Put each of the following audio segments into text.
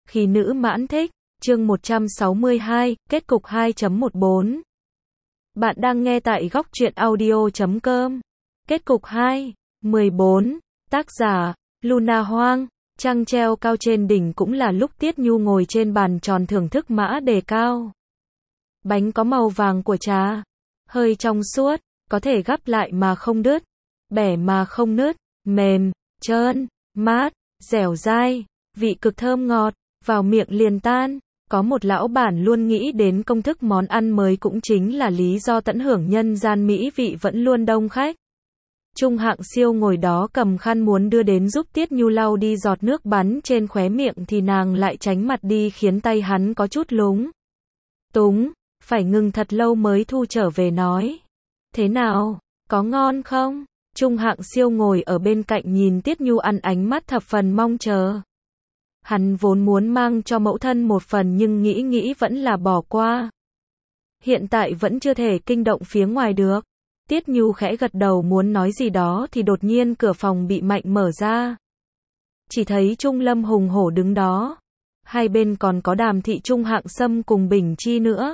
Khi nữ mãn thích, chương 162, kết cục 2.14. Bạn đang nghe tại góc truyện audio.com. Kết cục 2, 14, tác giả, Luna Hoang. Trăng treo cao trên đỉnh cũng là lúc Tiết Nhu ngồi trên bàn tròn thưởng thức mã đề cao. Bánh có màu vàng của trà, hơi trong suốt, có thể gắp lại mà không đứt, bẻ mà không nứt, mềm, trơn, mát, dẻo dai, vị cực thơm ngọt, vào miệng liền tan. Có một lão bản luôn nghĩ đến công thức món ăn mới cũng chính là lý do tận hưởng nhân gian mỹ vị vẫn luôn đông khách. Trung Hạng Siêu ngồi đó cầm khăn muốn đưa đến giúp Tiết Nhu lau đi giọt nước bắn trên khóe miệng thì nàng lại tránh mặt đi khiến tay hắn có chút lúng túng, phải ngừng thật lâu mới thu trở về nói. Thế nào, có ngon không? Trung Hạng Siêu ngồi ở bên cạnh nhìn Tiết Nhu ăn ánh mắt thập phần mong chờ. Hắn vốn muốn mang cho mẫu thân một phần nhưng nghĩ vẫn là bỏ qua. Hiện tại vẫn chưa thể kinh động phía ngoài được. Tiết Nhu khẽ gật đầu muốn nói gì đó thì đột nhiên cửa phòng bị mạnh mở ra. Chỉ thấy Trung Lâm hùng hổ đứng đó. Hai bên còn có Đàm Thị Trung Hạng Sâm cùng Bình Chi nữa.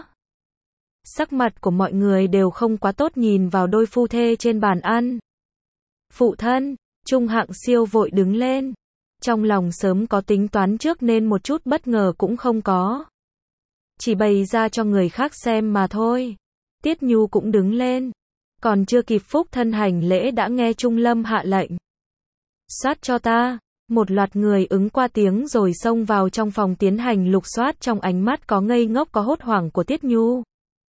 Sắc mặt của mọi người đều không quá tốt nhìn vào đôi phu thê trên bàn ăn. Phụ thân, Trung Hạng Siêu vội đứng lên. Trong lòng sớm có tính toán trước nên một chút bất ngờ cũng không có. Chỉ bày ra cho người khác xem mà thôi. Tiết Nhu cũng đứng lên. Còn chưa kịp phúc thân hành lễ đã nghe Trung Lâm hạ lệnh. Soát cho ta. Một loạt người ứng qua tiếng rồi xông vào trong phòng tiến hành lục soát trong ánh mắt có ngây ngốc có hốt hoảng của Tiết Nhu.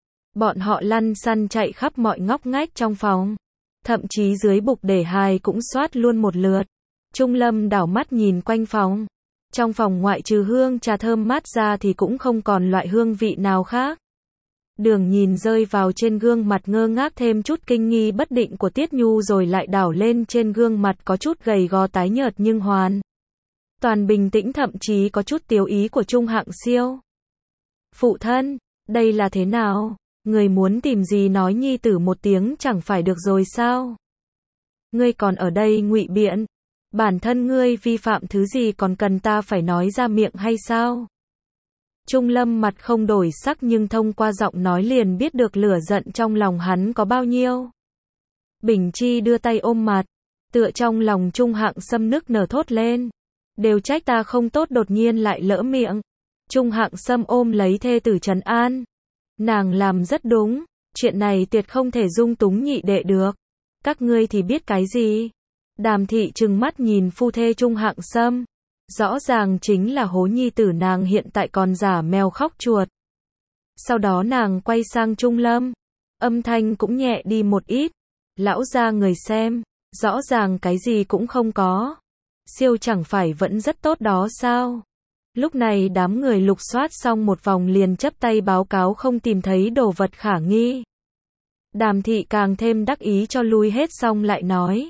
Bọn họ lăn xăn chạy khắp mọi ngóc ngách trong phòng. Thậm chí dưới bục để hài cũng soát luôn một lượt. Trung Lâm đảo mắt nhìn quanh phòng. Trong phòng ngoại trừ hương trà thơm mát ra thì cũng không còn loại hương vị nào khác. Đường nhìn rơi vào trên gương mặt ngơ ngác thêm chút kinh nghi bất định của Tiết Nhu rồi lại đảo lên trên gương mặt có chút gầy gò tái nhợt nhưng hoàn toàn bình tĩnh thậm chí có chút tiếu ý của Trung Hạng Siêu. Phụ thân, đây là thế nào? Người muốn tìm gì nói nhi tử một tiếng chẳng phải được rồi sao? Ngươi còn ở đây ngụy biện. Bản thân ngươi vi phạm thứ gì còn cần ta phải nói ra miệng hay sao? Trung Lâm mặt không đổi sắc nhưng thông qua giọng nói liền biết được lửa giận trong lòng hắn có bao nhiêu. Bình Chi đưa tay ôm mặt, tựa trong lòng Trung Hạng Sâm nức nở thốt lên. Đều trách ta không tốt đột nhiên lại lỡ miệng. Trung Hạng Sâm ôm lấy thê tử trấn an. Nàng làm rất đúng, chuyện này tuyệt không thể dung túng nhị đệ được. Các ngươi thì biết cái gì? Đàm Thị trừng mắt nhìn phu thê Trung Hạng Sâm. Rõ ràng chính là hố nhi tử nàng hiện tại còn giả mèo khóc chuột. Sau đó nàng quay sang Trung Lâm. Âm thanh cũng nhẹ đi một ít. Lão gia người xem, rõ ràng cái gì cũng không có. Siêu chẳng phải vẫn rất tốt đó sao? Lúc này đám người lục soát xong một vòng liền chắp tay báo cáo không tìm thấy đồ vật khả nghi. Đàm Thị càng thêm đắc ý cho lui hết xong lại nói.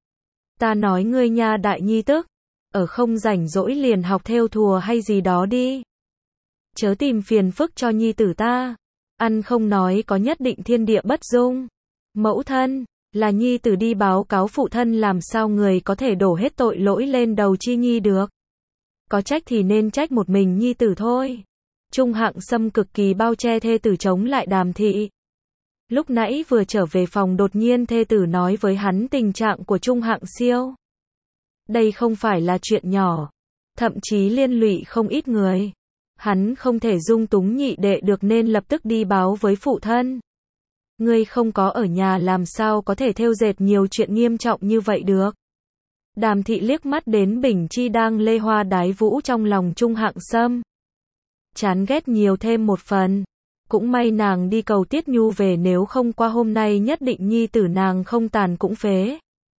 Ta nói ngươi nha đại nhi tức, ở không rảnh rỗi liền học thêu thùa hay gì đó đi. Chớ tìm phiền phức cho nhi tử ta. Ăn không nói có nhất định thiên địa bất dung. Mẫu thân, là nhi tử đi báo cáo phụ thân làm sao người có thể đổ hết tội lỗi lên đầu chi nhi được. Có trách thì nên trách một mình nhi tử thôi. Trung Hạng Sâm cực kỳ bao che thê tử chống lại Đàm Thị. Lúc nãy vừa trở về phòng đột nhiên thê tử nói với hắn tình trạng của Trung Hạng Siêu. Đây không phải là chuyện nhỏ, thậm chí liên lụy không ít người. Hắn không thể dung túng nhị đệ được nên lập tức đi báo với phụ thân. Ngươi không có ở nhà làm sao có thể thêu dệt nhiều chuyện nghiêm trọng như vậy được. Đàm Thị liếc mắt đến Bình Chi đang lê hoa đái vũ trong lòng Trung Hạng Sâm. Chán ghét nhiều thêm một phần. Cũng may nàng đi cầu Tiết Nhu về nếu không qua hôm nay nhất định nhi tử nàng không tàn cũng phế.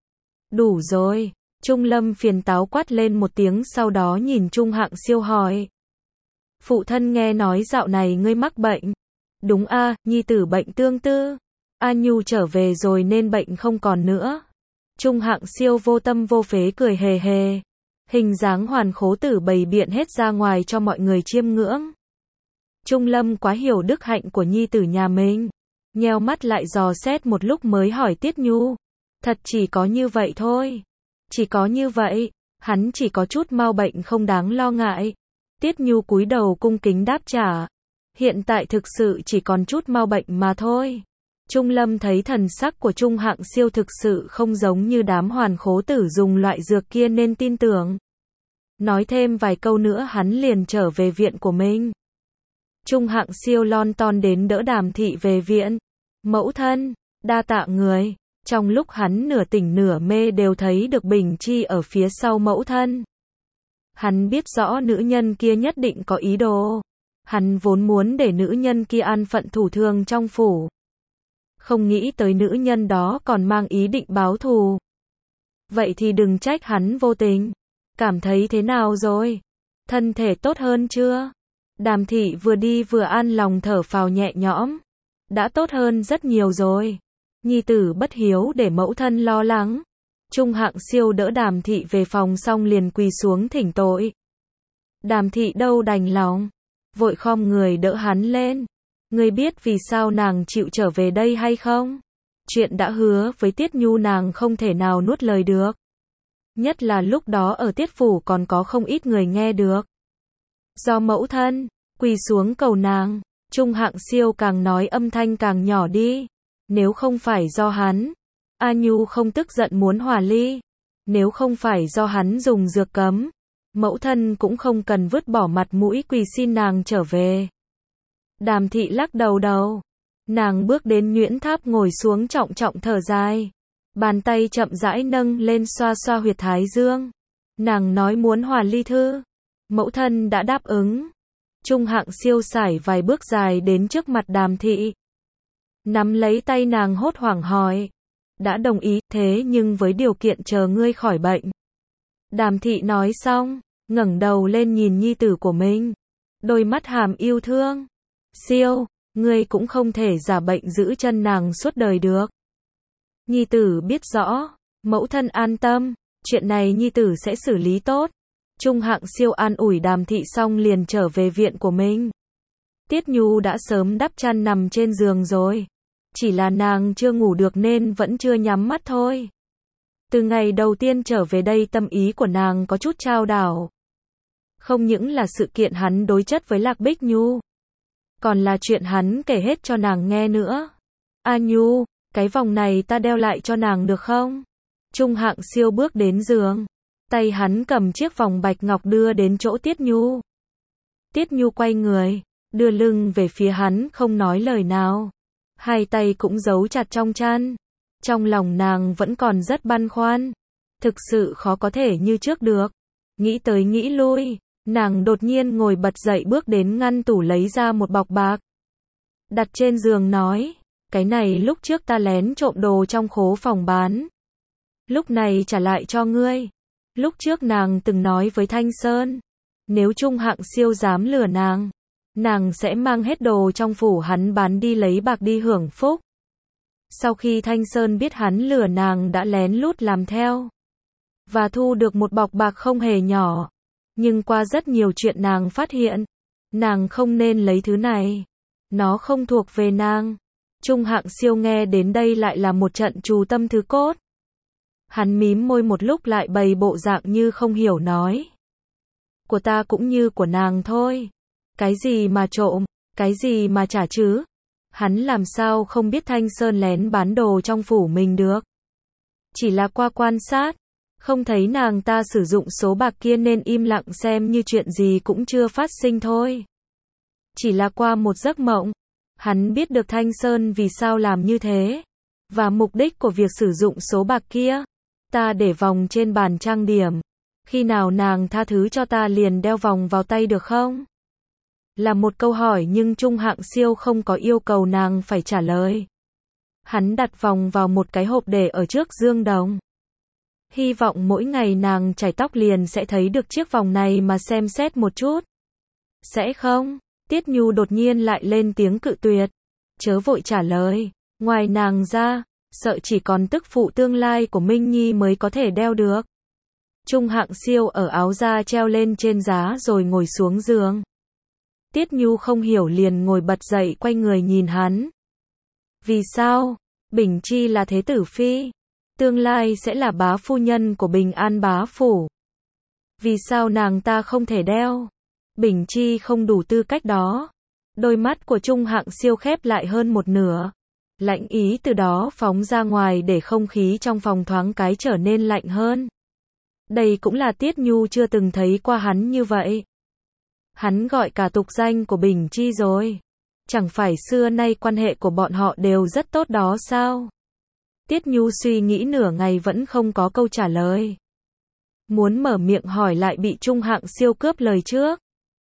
Đủ rồi. Trung Lâm phiền táo quát lên một tiếng sau đó nhìn Trung Hạng Siêu hỏi. Phụ thân nghe nói dạo này ngươi mắc bệnh. Đúng a, nhi tử bệnh tương tư. A Nhu trở về rồi nên bệnh không còn nữa. Trung Hạng Siêu vô tâm vô phế cười hề hề. Hình dáng hoàn khố tử bày biện hết ra ngoài cho mọi người chiêm ngưỡng. Trung Lâm quá hiểu đức hạnh của nhi tử nhà mình. Nheo mắt lại dò xét một lúc mới hỏi Tiết Nhu. Thật chỉ có như vậy thôi. Chỉ có như vậy, hắn chỉ có chút mau bệnh không đáng lo ngại. Tiết Nhu cúi đầu cung kính đáp trả. Hiện tại thực sự chỉ còn chút mau bệnh mà thôi. Trung Lâm thấy thần sắc của Trung Hạng Siêu thực sự không giống như đám hoàn khố tử dùng loại dược kia nên tin tưởng. Nói thêm vài câu nữa hắn liền trở về viện của mình. Trung Hạng Siêu lon ton đến đỡ Đàm Thị về viện. Mẫu thân, đa tạ người. Trong lúc hắn nửa tỉnh nửa mê đều thấy được Bình Chi ở phía sau mẫu thân. Hắn biết rõ nữ nhân kia nhất định có ý đồ. Hắn vốn muốn để nữ nhân kia an phận thủ thường trong phủ. Không nghĩ tới nữ nhân đó còn mang ý định báo thù. Vậy thì đừng trách hắn vô tình. Cảm thấy thế nào rồi? Thân thể tốt hơn chưa? Đàm Thị vừa đi vừa an lòng thở phào nhẹ nhõm. Đã tốt hơn rất nhiều rồi. Nhi tử bất hiếu để mẫu thân lo lắng. Trung Hạng Siêu đỡ Đàm Thị về phòng xong liền quỳ xuống thỉnh tội. Đàm Thị đâu đành lòng. Vội khom người đỡ hắn lên. Ngươi biết vì sao nàng chịu trở về đây hay không? Chuyện đã hứa với Tiết Nhu nàng không thể nào nuốt lời được. Nhất là lúc đó ở Tiết Phủ còn có không ít người nghe được. Do mẫu thân, quỳ xuống cầu nàng. Trung Hạng Siêu càng nói âm thanh càng nhỏ đi. Nếu không phải do hắn, A Nhu không tức giận muốn hòa ly. Nếu không phải do hắn dùng dược cấm, mẫu thân cũng không cần vứt bỏ mặt mũi quỳ xin nàng trở về. Đàm Thị lắc đầu đầu. Nàng bước đến Nhuyễn Tháp ngồi xuống trọng trọng thở dài. Bàn tay chậm rãi nâng lên xoa xoa huyệt thái dương. Nàng nói muốn hòa ly thư. Mẫu thân đã đáp ứng. Trung Hạng Siêu sải vài bước dài đến trước mặt Đàm Thị. Nắm lấy tay nàng hốt hoảng hỏi. Đã đồng ý, thế nhưng với điều kiện chờ ngươi khỏi bệnh. Đàm Thị nói xong, ngẩng đầu lên nhìn nhi tử của mình. Đôi mắt hàm yêu thương. Siêu, ngươi cũng không thể giả bệnh giữ chân nàng suốt đời được. Nhi tử biết rõ, mẫu thân an tâm, chuyện này nhi tử sẽ xử lý tốt. Trung Hạng Siêu an ủi Đàm Thị xong liền trở về viện của mình. Tiết Nhu đã sớm đắp chăn nằm trên giường rồi. Chỉ là nàng chưa ngủ được nên vẫn chưa nhắm mắt thôi. Từ ngày đầu tiên trở về đây tâm ý của nàng có chút chao đảo. Không những là sự kiện hắn đối chất với Lạc Bích Nhu, còn là chuyện hắn kể hết cho nàng nghe nữa. A Nhu, cái vòng này ta đeo lại cho nàng được không? Trung Hạng Siêu bước đến giường. Tay hắn cầm chiếc vòng bạch ngọc đưa đến chỗ Tiết Nhu. Tiết Nhu quay người, đưa lưng về phía hắn không nói lời nào. Hai tay cũng giấu chặt trong chăn. Trong lòng nàng vẫn còn rất băn khoăn. Thực sự khó có thể như trước được. Nghĩ tới nghĩ lui, nàng đột nhiên ngồi bật dậy bước đến ngăn tủ lấy ra một bọc bạc. Đặt trên giường nói, cái này lúc trước ta lén trộm đồ trong khố phòng bán. Lúc này trả lại cho ngươi. Lúc trước nàng từng nói với Thanh Sơn, nếu Trung Hạng Siêu dám lừa nàng sẽ mang hết đồ trong phủ hắn bán đi lấy bạc đi hưởng phúc. Sau khi Thanh Sơn biết hắn lừa nàng đã lén lút làm theo. Và thu được một bọc bạc không hề nhỏ. Nhưng qua rất nhiều chuyện nàng phát hiện, nàng không nên lấy thứ này. Nó không thuộc về nàng. Trung Hạng Siêu nghe đến đây lại là một trận trù tâm thứ cốt. Hắn mím môi một lúc lại bày bộ dạng như không hiểu nói. Của ta cũng như của nàng thôi. Cái gì mà trộm, cái gì mà trả chứ? Hắn làm sao không biết Thanh Sơn lén bán đồ trong phủ mình được? Chỉ là qua quan sát, không thấy nàng ta sử dụng số bạc kia nên im lặng xem như chuyện gì cũng chưa phát sinh thôi. Chỉ là qua một giấc mộng, hắn biết được Thanh Sơn vì sao làm như thế, và mục đích của việc sử dụng số bạc kia. Ta để vòng trên bàn trang điểm. Khi nào nàng tha thứ cho ta liền đeo vòng vào tay được không? Là một câu hỏi nhưng Trung Hạng Siêu không có yêu cầu nàng phải trả lời. Hắn đặt vòng vào một cái hộp để ở trước giường đồng. Hy vọng mỗi ngày nàng chải tóc liền sẽ thấy được chiếc vòng này mà xem xét một chút. Sẽ không? Tiết Nhu đột nhiên lại lên tiếng cự tuyệt. Chớ vội trả lời. Ngoài nàng ra, sợ chỉ còn tức phụ tương lai của Minh Nhi mới có thể đeo được. Trung Hạng Siêu ở áo da treo lên trên giá rồi ngồi xuống giường. Tiết Nhu không hiểu liền ngồi bật dậy quay người nhìn hắn. Vì sao? Bình Chi là thế tử phi. Tương lai sẽ là bá phu nhân của Bình An bá phủ. Vì sao nàng ta không thể đeo? Bình Chi không đủ tư cách đó. Đôi mắt của Trung Hạng Siêu khép lại hơn một nửa. Lạnh ý từ đó phóng ra ngoài để không khí trong phòng thoáng cái trở nên lạnh hơn. Đây cũng là Tiết Nhu chưa từng thấy qua hắn như vậy. Hắn gọi cả tục danh của Bình Chi rồi. Chẳng phải xưa nay quan hệ của bọn họ đều rất tốt đó sao? Tiết Nhu suy nghĩ nửa ngày vẫn không có câu trả lời. Muốn mở miệng hỏi lại bị Trung Hạng Siêu cướp lời trước.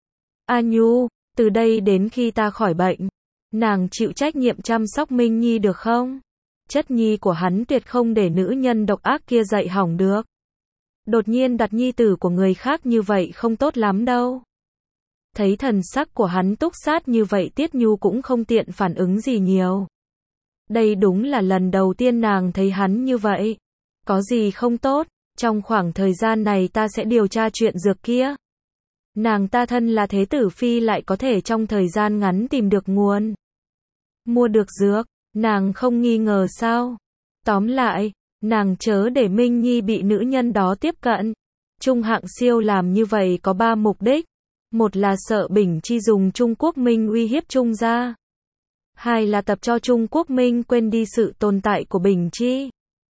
A Nhu, từ đây đến khi ta khỏi bệnh, nàng chịu trách nhiệm chăm sóc Minh Nhi được không? Chất nhi của hắn tuyệt không để nữ nhân độc ác kia dạy hỏng được. Đột nhiên đặt nhi tử của người khác như vậy không tốt lắm đâu. Thấy thần sắc của hắn túc sát như vậy Tiết Nhu cũng không tiện phản ứng gì nhiều. Đây đúng là lần đầu tiên nàng thấy hắn như vậy. Có gì không tốt, trong khoảng thời gian này ta sẽ điều tra chuyện dược kia. Nàng ta thân là thế tử phi lại có thể trong thời gian ngắn tìm được nguồn. Mua được dược, nàng không nghi ngờ sao? Tóm lại, nàng chớ để Minh Nhi bị nữ nhân đó tiếp cận. Trung Hạng Siêu làm như vậy có 3 mục đích. Một là sợ Bình Chi dùng Trung Quốc Minh uy hiếp Trung gia. Hai là tập cho Trung Quốc Minh quên đi sự tồn tại của Bình Chi.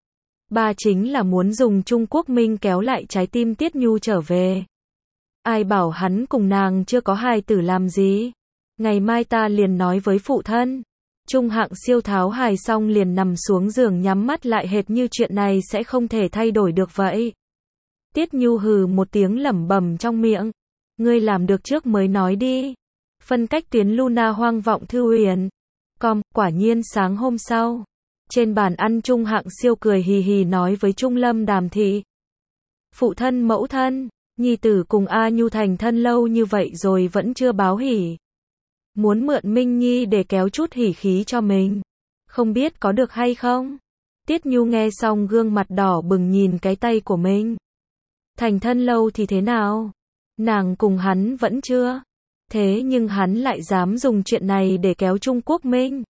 Ba chính là muốn dùng Trung Quốc Minh kéo lại trái tim Tiết Nhu trở về. Ai bảo hắn cùng nàng chưa có hài tử làm gì. Ngày mai ta liền nói với phụ thân. Trung Hạng Siêu tháo hài xong liền nằm xuống giường nhắm mắt lại hệt như chuyện này sẽ không thể thay đổi được vậy. Tiết Nhu hừ một tiếng lẩm bẩm trong miệng. Ngươi làm được trước mới nói đi. Phân cách tuyến Luna hoang vọng thư huyền. Quả nhiên sáng hôm sau. Trên bàn ăn Trung Hạng Siêu cười hì hì nói với Trung Lâm Đàm Thị. Phụ thân mẫu thân, nhi tử cùng A Nhu thành thân lâu như vậy rồi vẫn chưa báo hỉ. Muốn mượn Minh Nhi để kéo chút hỉ khí cho mình. Không biết có được hay không? Tiết Nhu nghe xong gương mặt đỏ bừng nhìn cái tay của mình. Thành thân lâu thì thế nào? Nàng cùng hắn vẫn chưa. Thế nhưng hắn lại dám dùng chuyện này để kéo Trung Quốc Minh.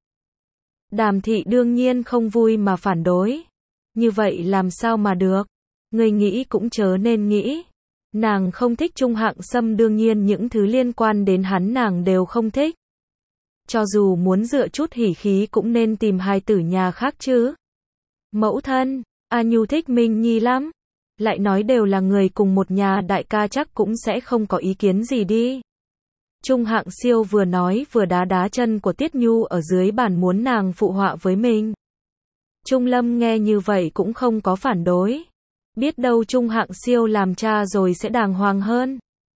Đàm Thị đương nhiên không vui mà phản đối. Như vậy làm sao mà được? Người nghĩ cũng chớ nên nghĩ. Nàng không thích Trung Hạng Sâm đương nhiên những thứ liên quan đến hắn nàng đều không thích. Cho dù muốn dựa chút hỉ khí cũng nên tìm hài tử nhà khác chứ. Mẫu thân, A Nhu thích Minh Nhi lắm. Lại nói đều là người cùng một nhà đại ca chắc cũng sẽ không có ý kiến gì đi. Trung Hạng Siêu vừa nói vừa đá đá chân của Tiết Nhu ở dưới bàn muốn nàng phụ họa với mình. Trung Lâm nghe như vậy cũng không có phản đối. Biết đâu Trung Hạng Siêu làm cha rồi sẽ đàng hoàng hơn.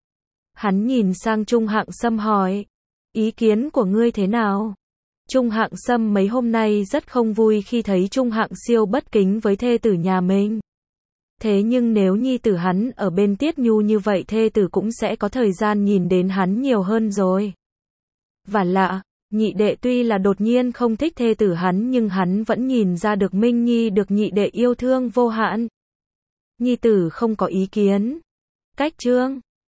Hắn nhìn sang Trung Hạng Sâm hỏi. Ý kiến của ngươi thế nào? Trung Hạng Sâm mấy hôm nay rất không vui khi thấy Trung Hạng Siêu bất kính với thê tử nhà mình. Thế nhưng nếu nhi tử hắn ở bên Tiết Nhu như vậy thê tử cũng sẽ có thời gian nhìn đến hắn nhiều hơn rồi. Và lạ, nhị đệ tuy là đột nhiên không thích thê tử hắn nhưng hắn vẫn nhìn ra được Minh Nhi được nhị đệ yêu thương vô hạn. Nhi tử không có ý kiến. Cách trương,